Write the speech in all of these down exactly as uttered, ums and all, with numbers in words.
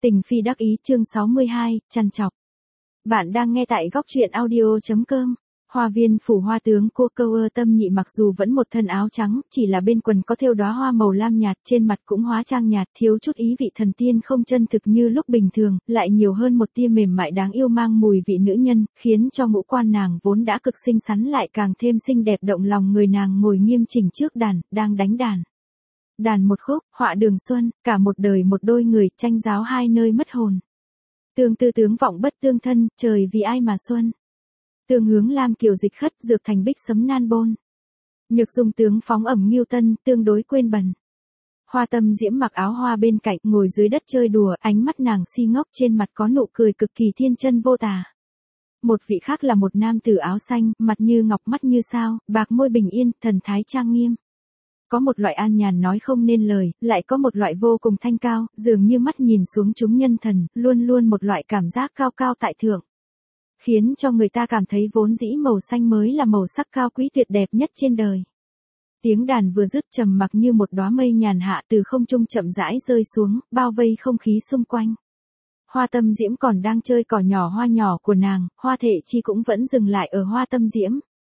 Tình phi đắc ý chương sáu mươi hai, trằn trọc. Bạn đang nghe tại góc truyện audio chấm com. Hoa viên phủ hoa tướng cô câu ơ Tâm Nhị mặc dù vẫn một thân áo trắng, chỉ là bên quần có thêu đóa hoa màu lam nhạt, trên mặt cũng hóa trang nhạt, thiếu chút ý vị thần tiên không chân thực như lúc bình thường, lại nhiều hơn một tia mềm mại đáng yêu mang mùi vị nữ nhân, khiến cho ngũ quan nàng vốn đã cực xinh xắn lại càng thêm xinh đẹp động lòng người. Nàng ngồi nghiêm chỉnh trước đàn, đang đánh đàn. Đàn một khúc, họa đường xuân, cả một đời một đôi người, tranh giáo hai nơi mất hồn. Tương tư tướng vọng bất tương thân, trời vì ai mà xuân. Tương hướng lam kiều dịch khất, dược thành bích sấm nan bôn. Nhược dung tướng phóng ẩm nghiêu tân, tương đối quên bần. Hoa Tâm Diễm mặc áo hoa bên cạnh, ngồi dưới đất chơi đùa, ánh mắt nàng si ngốc, trên mặt có nụ cười cực kỳ thiên chân vô tà. Một vị khác là một nam tử áo xanh, mặt như ngọc mắt như sao, bạc môi bình yên, thần thái trang nghiêm. Có một loại an nhàn nói không nên lời, lại có một loại vô cùng thanh cao, dường như mắt nhìn xuống chúng nhân thần, luôn luôn một loại cảm giác cao cao tại thượng. Khiến cho người ta cảm thấy vốn dĩ màu xanh mới là màu sắc cao quý tuyệt đẹp nhất trên đời. Tiếng đàn vừa dứt trầm mặc như một đóa mây nhàn hạ từ không trung chậm rãi rơi xuống, bao vây không khí xung quanh. Hoa Tâm Diễm còn đang chơi cỏ nhỏ hoa nhỏ của nàng, Hoa Thệ Chi cũng vẫn dừng lại ở Hoa Tâm Diễm.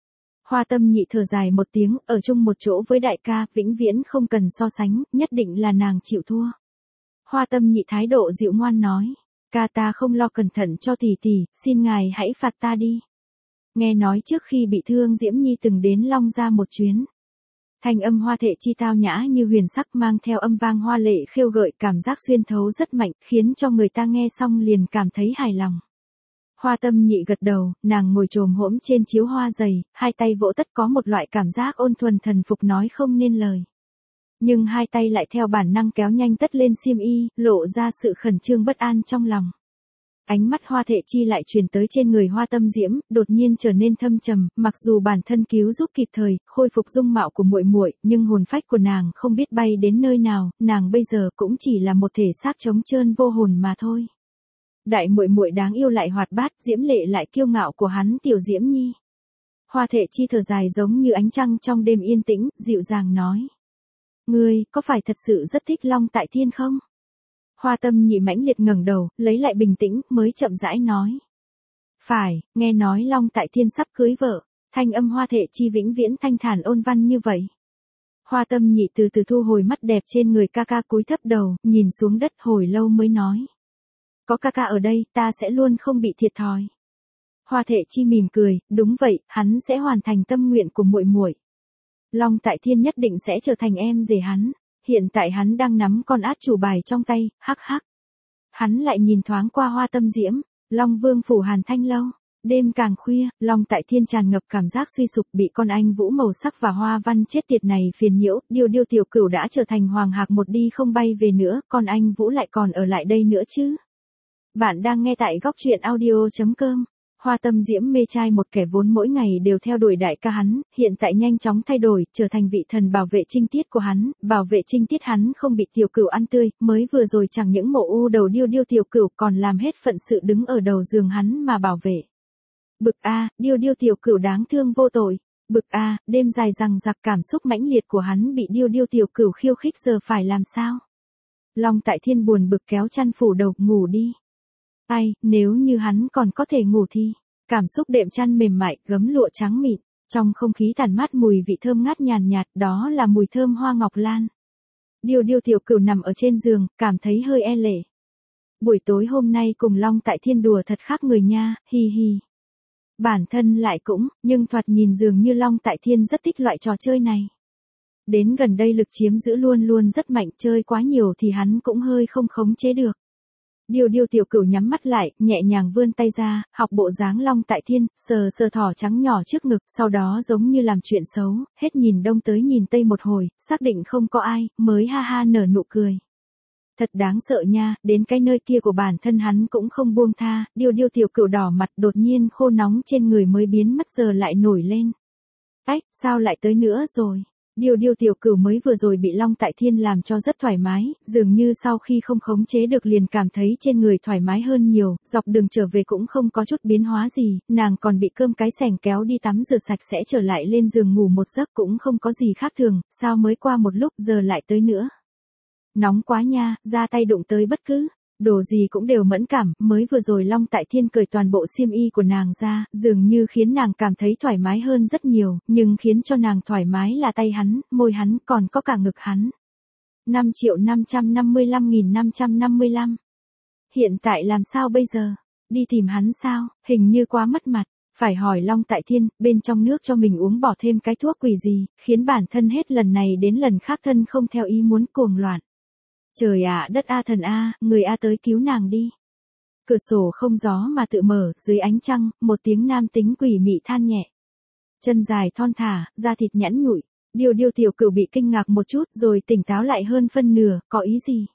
Hoa Tâm Nhị thở dài một tiếng, ở chung một chỗ với đại ca, vĩnh viễn không cần so sánh, nhất định là nàng chịu thua. Hoa Tâm Nhị thái độ dịu ngoan nói, ca ta không lo cẩn thận cho tỷ tỷ, xin ngài hãy phạt ta đi. Nghe nói trước khi bị thương Diễm Nhi từng đến Long Gia một chuyến. Thanh âm Hoa Thệ Chi tao nhã như huyền sắc mang theo âm vang hoa lệ khêu gợi, cảm giác xuyên thấu rất mạnh, khiến cho người ta nghe xong liền cảm thấy hài lòng. Hoa Tâm Nhị gật đầu, nàng ngồi chồm hổm trên chiếu hoa dày, hai tay vỗ tất có một loại cảm giác ôn thuần thần phục nói không nên lời. Nhưng hai tay lại theo bản năng kéo nhanh tất lên xiêm y, lộ ra sự khẩn trương bất an trong lòng. Ánh mắt Hoa Thệ Chi lại truyền tới trên người Hoa Tâm Diễm, đột nhiên trở nên thâm trầm, mặc dù bản thân cứu giúp kịp thời, khôi phục dung mạo của muội muội, nhưng hồn phách của nàng không biết bay đến nơi nào, nàng bây giờ cũng chỉ là một thể xác trống trơn vô hồn mà thôi. Đại muội muội đáng yêu lại hoạt bát, diễm lệ lại kiêu ngạo của hắn tiểu Diễm Nhi. Hoa Thệ Chi thở dài giống như ánh trăng trong đêm yên tĩnh, dịu dàng nói. Ngươi, có phải thật sự rất thích Long Tại Thiên không? Hoa Tâm Nhị mãnh liệt ngẩng đầu, lấy lại bình tĩnh, mới chậm rãi nói. Phải, nghe nói Long Tại Thiên sắp cưới vợ, thanh âm Hoa Thệ Chi vĩnh viễn thanh thản ôn văn như vậy. Hoa Tâm Nhị từ từ thu hồi mắt đẹp trên người ca ca, cúi thấp đầu, nhìn xuống đất hồi lâu mới nói. Có ca ca ở đây, ta sẽ luôn không bị thiệt thòi. Hoa Thệ Chi mỉm cười, đúng vậy, hắn sẽ hoàn thành tâm nguyện của muội muội. Long Tại Thiên nhất định sẽ trở thành em rể hắn, hiện tại hắn đang nắm con át chủ bài trong tay, hắc hắc. Hắn lại nhìn thoáng qua Hoa Tâm Diễm, Long Vương phủ Hàn Thanh Lâu. Đêm càng khuya, Long Tại Thiên tràn ngập cảm giác suy sụp, bị con anh vũ màu sắc và hoa văn chết tiệt này phiền nhiễu, Điêu Điêu tiểu cửu đã trở thành hoàng hạc một đi không bay về nữa, con anh vũ lại còn ở lại đây nữa chứ. Bạn đang nghe tại góc truyện audio chấm com. Hoa Tâm Diễm mê trai một kẻ vốn mỗi ngày đều theo đuổi đại ca hắn, hiện tại nhanh chóng thay đổi, trở thành vị thần bảo vệ trinh tiết của hắn, bảo vệ trinh tiết hắn không bị tiểu cửu ăn tươi, mới vừa rồi chẳng những mộ u đầu Điêu Điêu tiểu cửu còn làm hết phận sự đứng ở đầu giường hắn mà bảo vệ. Bực a, Điêu Điêu tiểu cửu đáng thương vô tội. Bực a, đêm dài rằng giặc cảm xúc mãnh liệt của hắn bị Điêu Điêu tiểu cửu khiêu khích, giờ phải làm sao? Long Tại Thiên buồn bực kéo chăn phủ đầu, ngủ đi. Ai, nếu như hắn còn có thể ngủ thì, cảm xúc đệm chăn mềm mại, gấm lụa trắng mịn, trong không khí tản mát mùi vị thơm ngát nhàn nhạt, đó là mùi thơm hoa ngọc lan. Điêu Điêu tiểu cửu nằm ở trên giường, cảm thấy hơi e lệ. Buổi tối hôm nay cùng Long Tại Thiên đùa thật khác người nha, hi hi. Bản thân lại cũng, nhưng thoạt nhìn dường như Long Tại Thiên rất thích loại trò chơi này. Đến gần đây lực chiếm giữ luôn luôn rất mạnh, chơi quá nhiều thì hắn cũng hơi không khống chế được. Điêu Điêu tiểu cửu nhắm mắt lại, nhẹ nhàng vươn tay ra, học bộ dáng Long Tại Thiên, sờ sờ thỏ trắng nhỏ trước ngực, sau đó giống như làm chuyện xấu, hết nhìn đông tới nhìn tây một hồi, xác định không có ai, mới ha ha nở nụ cười. Thật đáng sợ nha, đến cái nơi kia của bản thân hắn cũng không buông tha, Điêu Điêu tiểu cửu đỏ mặt, đột nhiên khô nóng trên người mới biến mất giờ lại nổi lên. Ách, sao lại tới nữa rồi? Điêu Điêu tiểu cửu mới vừa rồi bị Long Tại Thiên làm cho rất thoải mái, dường như sau khi không khống chế được liền cảm thấy trên người thoải mái hơn nhiều, dọc đường trở về cũng không có chút biến hóa gì, nàng còn bị cơm cái sẻng kéo đi tắm rửa sạch sẽ trở lại lên giường ngủ một giấc cũng không có gì khác thường, sao mới qua một lúc giờ lại tới nữa. Nóng quá nha, ra tay đụng tới bất cứ, đồ gì cũng đều mẫn cảm, mới vừa rồi Long Tại Thiên cởi toàn bộ xiêm y của nàng ra, dường như khiến nàng cảm thấy thoải mái hơn rất nhiều, nhưng khiến cho nàng thoải mái là tay hắn, môi hắn, còn có cả ngực hắn. năm triệu năm trăm năm mươi lăm nghìn năm trăm năm mươi lăm. Hiện tại làm sao bây giờ? Đi tìm hắn sao? Hình như quá mất mặt. Phải hỏi Long Tại Thiên, bên trong nước cho mình uống bỏ thêm cái thuốc quỷ gì, khiến bản thân hết lần này đến lần khác thân không theo ý muốn cuồng loạn. Trời ạ, đất a thần a, người a tới cứu nàng đi. Cửa sổ không gió mà tự mở, dưới ánh trăng, một tiếng nam tính quỷ mị than nhẹ. Chân dài thon thả, da thịt nhẵn nhụi. Điêu Điêu tiểu cửu bị kinh ngạc một chút rồi tỉnh táo lại hơn phân nửa, có ý gì?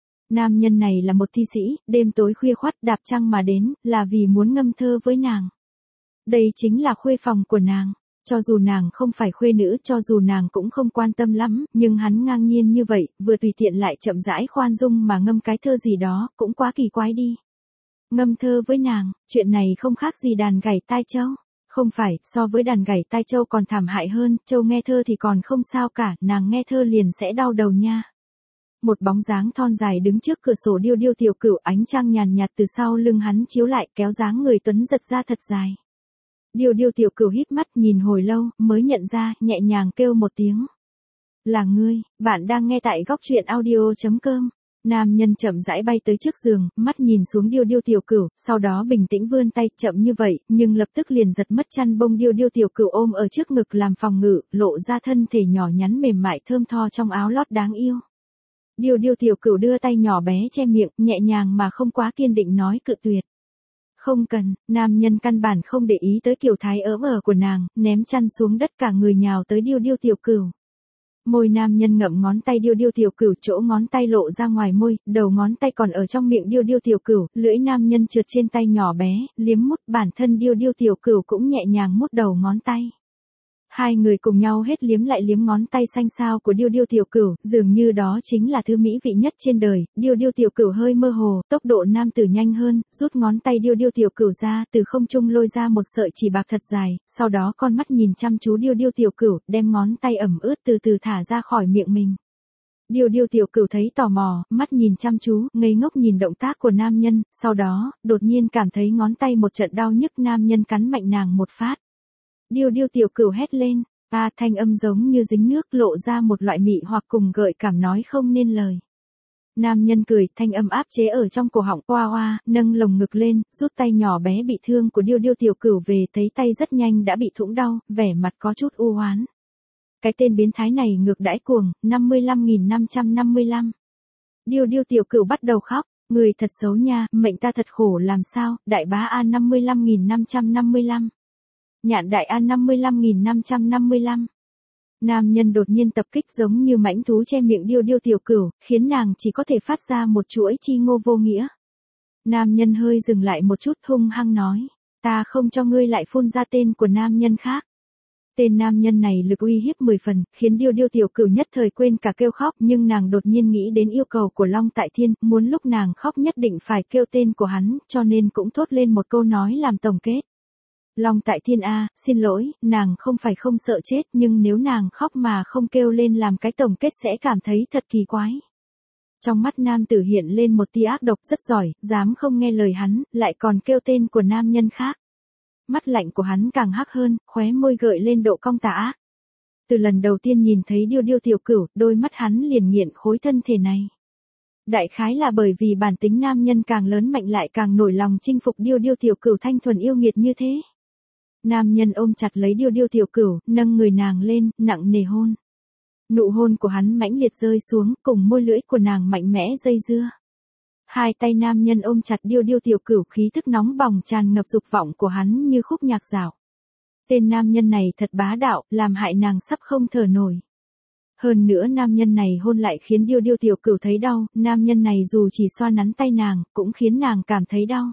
Nam nhân này là một thi sĩ, đêm tối khuya khoắt đạp trăng mà đến, là vì muốn ngâm thơ với nàng. Đây chính là khuê phòng của nàng. Cho dù nàng không phải khuê nữ, cho dù nàng cũng không quan tâm lắm, nhưng hắn ngang nhiên như vậy, vừa tùy tiện lại chậm rãi khoan dung mà ngâm cái thơ gì đó, cũng quá kỳ quái đi. Ngâm thơ với nàng, chuyện này không khác gì đàn gảy tai châu. Không phải, so với đàn gảy tai châu còn thảm hại hơn, châu nghe thơ thì còn không sao cả, nàng nghe thơ liền sẽ đau đầu nha. Một bóng dáng thon dài đứng trước cửa sổ Điêu Điêu tiểu cửu, ánh trăng nhàn nhạt từ sau lưng hắn chiếu lại, kéo dáng người tuấn giật ra thật dài. Điêu Điêu tiểu cửu híp mắt nhìn hồi lâu, mới nhận ra, nhẹ nhàng kêu một tiếng. Là ngươi, bạn đang nghe tại góc truyện audio chấm com. Nam nhân chậm rãi bay tới trước giường, mắt nhìn xuống Điêu Điêu tiểu cửu, sau đó bình tĩnh vươn tay, chậm như vậy, nhưng lập tức liền giật mất chăn bông Điêu Điêu tiểu cửu ôm ở trước ngực làm phòng ngự, lộ ra thân thể nhỏ nhắn mềm mại thơm tho trong áo lót đáng yêu. Điêu Điêu tiểu cửu đưa tay nhỏ bé che miệng, nhẹ nhàng mà không quá kiên định nói cự tuyệt. Không cần, nam nhân căn bản không để ý tới kiểu thái ỡm ở của nàng, ném chăn xuống đất cả người nhào tới Điêu Điêu tiểu cửu. Môi nam nhân ngậm ngón tay Điêu Điêu tiểu cửu, chỗ ngón tay lộ ra ngoài môi, đầu ngón tay còn ở trong miệng Điêu Điêu tiểu cửu, lưỡi nam nhân trượt trên tay nhỏ bé, liếm mút, bản thân Điêu Điêu tiểu cửu cũng nhẹ nhàng mút đầu ngón tay. Hai người cùng nhau hết liếm lại liếm ngón tay xanh xao của Điêu Điêu tiểu cửu, dường như đó chính là thứ mỹ vị nhất trên đời. Điêu Điêu tiểu cửu hơi mơ hồ, tốc độ nam tử nhanh hơn, rút ngón tay Điêu Điêu tiểu cửu ra, từ không trung lôi ra một sợi chỉ bạc thật dài, sau đó con mắt nhìn chăm chú Điêu Điêu tiểu cửu, đem ngón tay ẩm ướt từ từ thả ra khỏi miệng mình. Điêu Điêu tiểu cửu thấy tò mò, mắt nhìn chăm chú, ngây ngốc nhìn động tác của nam nhân, sau đó, đột nhiên cảm thấy ngón tay một trận đau nhức, nam nhân cắn mạnh nàng một phát. Điêu Điêu tiểu cửu hét lên, a thanh âm giống như dính nước, lộ ra một loại mị hoặc cùng gợi cảm nói không nên lời. Nam nhân cười, thanh âm áp chế ở trong cổ họng, oa oa, nâng lồng ngực lên, rút tay nhỏ bé bị thương của Điêu Điêu tiểu cửu về, thấy tay rất nhanh đã bị thủng đau, vẻ mặt có chút u oán. Cái tên biến thái này ngược đãi cuồng, năm mươi lăm nghìn năm trăm năm mươi lăm. Điêu Điêu tiểu cửu bắt đầu khóc, người thật xấu nha, mệnh ta thật khổ làm sao, đại bá a năm mươi lăm nghìn năm trăm năm mươi lăm. Nhạn đại an năm mươi lăm nghìn năm trăm năm mươi lăm. Nam nhân đột nhiên tập kích giống như mãnh thú che miệng Điêu Điêu tiểu cửu, khiến nàng chỉ có thể phát ra một chuỗi chi ngô vô nghĩa. Nam nhân hơi dừng lại một chút, hung hăng nói, ta không cho ngươi lại phun ra tên của nam nhân khác. Tên nam nhân này lực uy hiếp mười phần, khiến Điêu Điêu tiểu cửu nhất thời quên cả kêu khóc, nhưng nàng đột nhiên nghĩ đến yêu cầu của Long Tại Thiên, muốn lúc nàng khóc nhất định phải kêu tên của hắn, cho nên cũng thốt lên một câu nói làm tổng kết. Long Tại Thiên a, xin lỗi, nàng không phải không sợ chết, nhưng nếu nàng khóc mà không kêu lên làm cái tổng kết sẽ cảm thấy thật kỳ quái. Trong mắt nam tử hiện lên một tia ác độc, rất giỏi, dám không nghe lời hắn, lại còn kêu tên của nam nhân khác. Mắt lạnh của hắn càng hắc hơn, khóe môi gợi lên độ cong tà ác. Từ lần đầu tiên nhìn thấy Điêu Điêu tiểu cửu, đôi mắt hắn liền nghiện khối thân thể này. Đại khái là bởi vì bản tính nam nhân càng lớn mạnh lại càng nổi lòng chinh phục Điêu Điêu tiểu cửu thanh thuần yêu nghiệt như thế. Nam nhân ôm chặt lấy Điêu Điêu tiểu cửu, nâng người nàng lên, nặng nề hôn. Nụ hôn của hắn mãnh liệt rơi xuống, cùng môi lưỡi của nàng mạnh mẽ dây dưa. Hai tay nam nhân ôm chặt Điêu Điêu tiểu cửu, khí thức nóng bỏng tràn ngập dục vọng của hắn như khúc nhạc dạo. Tên nam nhân này thật bá đạo, làm hại nàng sắp không thở nổi. Hơn nữa nam nhân này hôn lại khiến Điêu Điêu tiểu cửu thấy đau, nam nhân này dù chỉ xoa nắn tay nàng, cũng khiến nàng cảm thấy đau.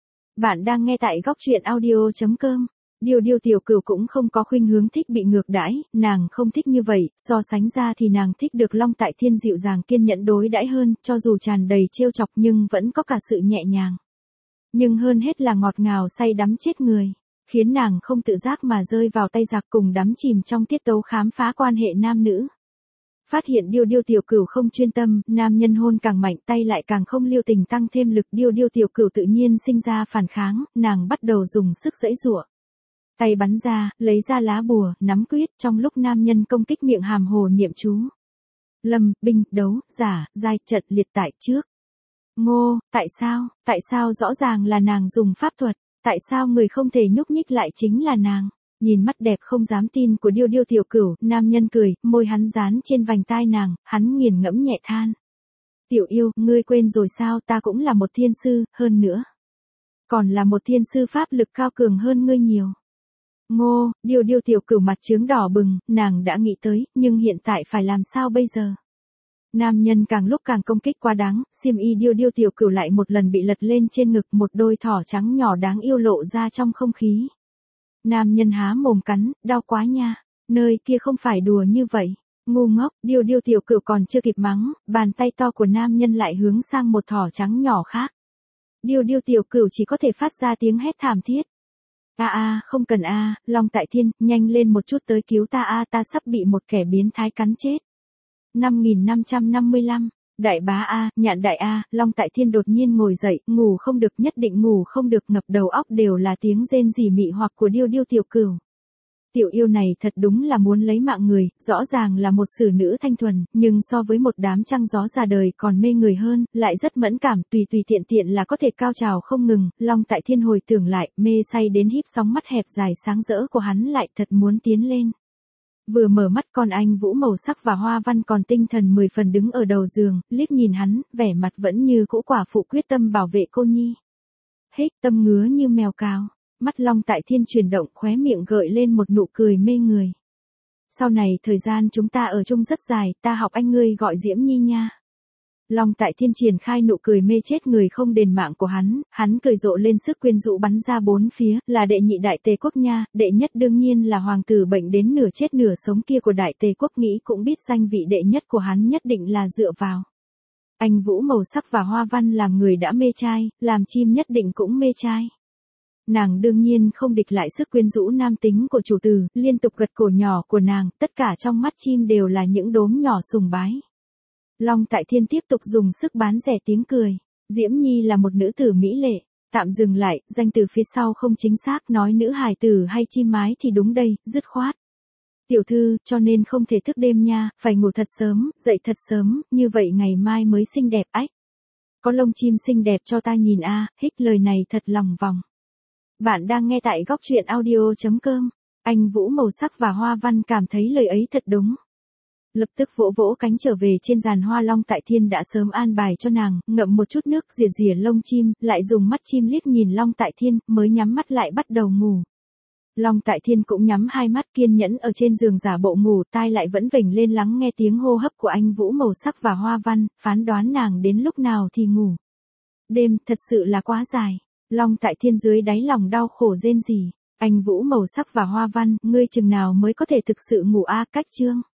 Bạn đang nghe tại góc truyện audio chấm com. Điêu Điêu tiểu cửu cũng không có khuynh hướng thích bị ngược đãi, nàng không thích như vậy, so sánh ra thì nàng thích được Long Tại Thiên dịu dàng kiên nhẫn đối đãi hơn, cho dù tràn đầy trêu chọc nhưng vẫn có cả sự nhẹ nhàng. Nhưng hơn hết là ngọt ngào say đắm chết người, khiến nàng không tự giác mà rơi vào tay giặc cùng đắm chìm trong tiết tấu khám phá quan hệ nam nữ. Phát hiện Điêu Điêu tiểu cửu không chuyên tâm, nam nhân hôn càng mạnh tay lại càng không lưu tình tăng thêm lực. Điêu Điêu tiểu cửu tự nhiên sinh ra phản kháng, nàng bắt đầu dùng sức giãy giụa. Tay bắn ra, lấy ra lá bùa, nắm quyết trong lúc nam nhân công kích miệng hàm hồ niệm chú. Lâm, binh, đấu, giả, giai, trận liệt tại trước. Ngô, tại sao, tại sao rõ ràng là nàng dùng pháp thuật, tại sao người không thể nhúc nhích lại chính là nàng. Nhìn mắt đẹp không dám tin của Điêu Điêu tiểu cửu, nam nhân cười, môi hắn dán trên vành tai nàng, hắn nghiền ngẫm nhẹ than. Tiểu yêu, ngươi quên rồi sao, ta cũng là một thiên sư, hơn nữa. Còn là một thiên sư pháp lực cao cường hơn ngươi nhiều. Ngô, Điêu Điêu tiểu cửu mặt trướng đỏ bừng, nàng đã nghĩ tới, nhưng hiện tại phải làm sao bây giờ? Nam nhân càng lúc càng công kích quá đáng, xiêm y Điêu Điêu tiểu cửu lại một lần bị lật lên trên ngực, một đôi thỏ trắng nhỏ đáng yêu lộ ra trong không khí. Nam nhân há mồm cắn, đau quá nha, nơi kia không phải đùa như vậy. Ngu ngốc, Điêu Điêu tiểu cửu còn chưa kịp mắng, bàn tay to của nam nhân lại hướng sang một thỏ trắng nhỏ khác. Điêu Điêu tiểu cửu chỉ có thể phát ra tiếng hét thảm thiết. A a, không cần a, Long Tại Thiên, nhanh lên một chút tới cứu ta a, ta sắp bị một kẻ biến thái cắn chết. năm nghìn năm trăm năm mươi lăm, đại bá a, nhạn đại a, Long Tại Thiên đột nhiên ngồi dậy, ngủ không được, nhất định ngủ không được, ngập đầu óc đều là tiếng rên rỉ mị hoặc của Điêu Điêu tiểu cửu. Tiểu yêu này thật đúng là muốn lấy mạng người, rõ ràng là một xử nữ thanh thuần, nhưng so với một đám trăng gió già đời còn mê người hơn, lại rất mẫn cảm, tùy tùy tiện tiện là có thể cao trào không ngừng. Long Tại Thiên hồi tưởng lại, mê say đến híp sóng mắt hẹp dài sáng rỡ của hắn lại thật muốn tiến lên. Vừa mở mắt con anh vũ màu sắc và hoa văn còn tinh thần mười phần đứng ở đầu giường, liếc nhìn hắn, vẻ mặt vẫn như cũ quả phụ quyết tâm bảo vệ cô nhi. Hích, tâm ngứa như mèo cào. Mắt Long Tại Thiên chuyển động, khóe miệng gợi lên một nụ cười mê người. Sau này thời gian chúng ta ở chung rất dài, ta học anh ngươi gọi Diễm Nhi nha. Long Tại Thiên triển khai nụ cười mê chết người không đền mạng của hắn, hắn cười rộ lên sức quyến rũ bắn ra bốn phía, là đệ nhị đại tề quốc nha, đệ nhất đương nhiên là hoàng tử bệnh đến nửa chết nửa sống kia của đại tề quốc, nghĩ cũng biết danh vị đệ nhất của hắn nhất định là dựa vào. Anh vũ màu sắc và hoa văn làm người đã mê trai, làm chim nhất định cũng mê trai. Nàng đương nhiên không địch lại sức quyến rũ nam tính của chủ tử, liên tục gật cổ nhỏ của nàng, tất cả trong mắt chim đều là những đốm nhỏ sùng bái. Long Tại Thiên tiếp tục dùng sức bán rẻ tiếng cười. Diễm Nhi là một nữ tử mỹ lệ, tạm dừng lại, danh từ phía sau không chính xác, nói nữ hài tử hay chim mái thì đúng đây, dứt khoát. Tiểu thư, cho nên không thể thức đêm nha, phải ngủ thật sớm, dậy thật sớm, như vậy ngày mai mới xinh đẹp ách. Có lông chim xinh đẹp cho ta nhìn a, à, hích lời này thật lòng vòng. Bạn đang nghe tại góc truyện audio chấm com. Anh vũ màu sắc và hoa văn cảm thấy lời ấy thật đúng. Lập tức vỗ vỗ cánh trở về trên giàn hoa. Long Tại Thiên đã sớm an bài cho nàng, ngậm một chút nước rỉa rỉa lông chim, lại dùng mắt chim liếc nhìn Long Tại Thiên, mới nhắm mắt lại bắt đầu ngủ. Long Tại Thiên cũng nhắm hai mắt kiên nhẫn ở trên giường giả bộ ngủ, tai lại vẫn vểnh lên lắng nghe tiếng hô hấp của anh vũ màu sắc và hoa văn, phán đoán nàng đến lúc nào thì ngủ. Đêm thật sự là quá dài. Long Tại Thiên dưới đáy lòng đau khổ rên rỉ. Anh vũ màu sắc và hoa văn, ngươi chừng nào mới có thể thực sự ngủ a, cách chương.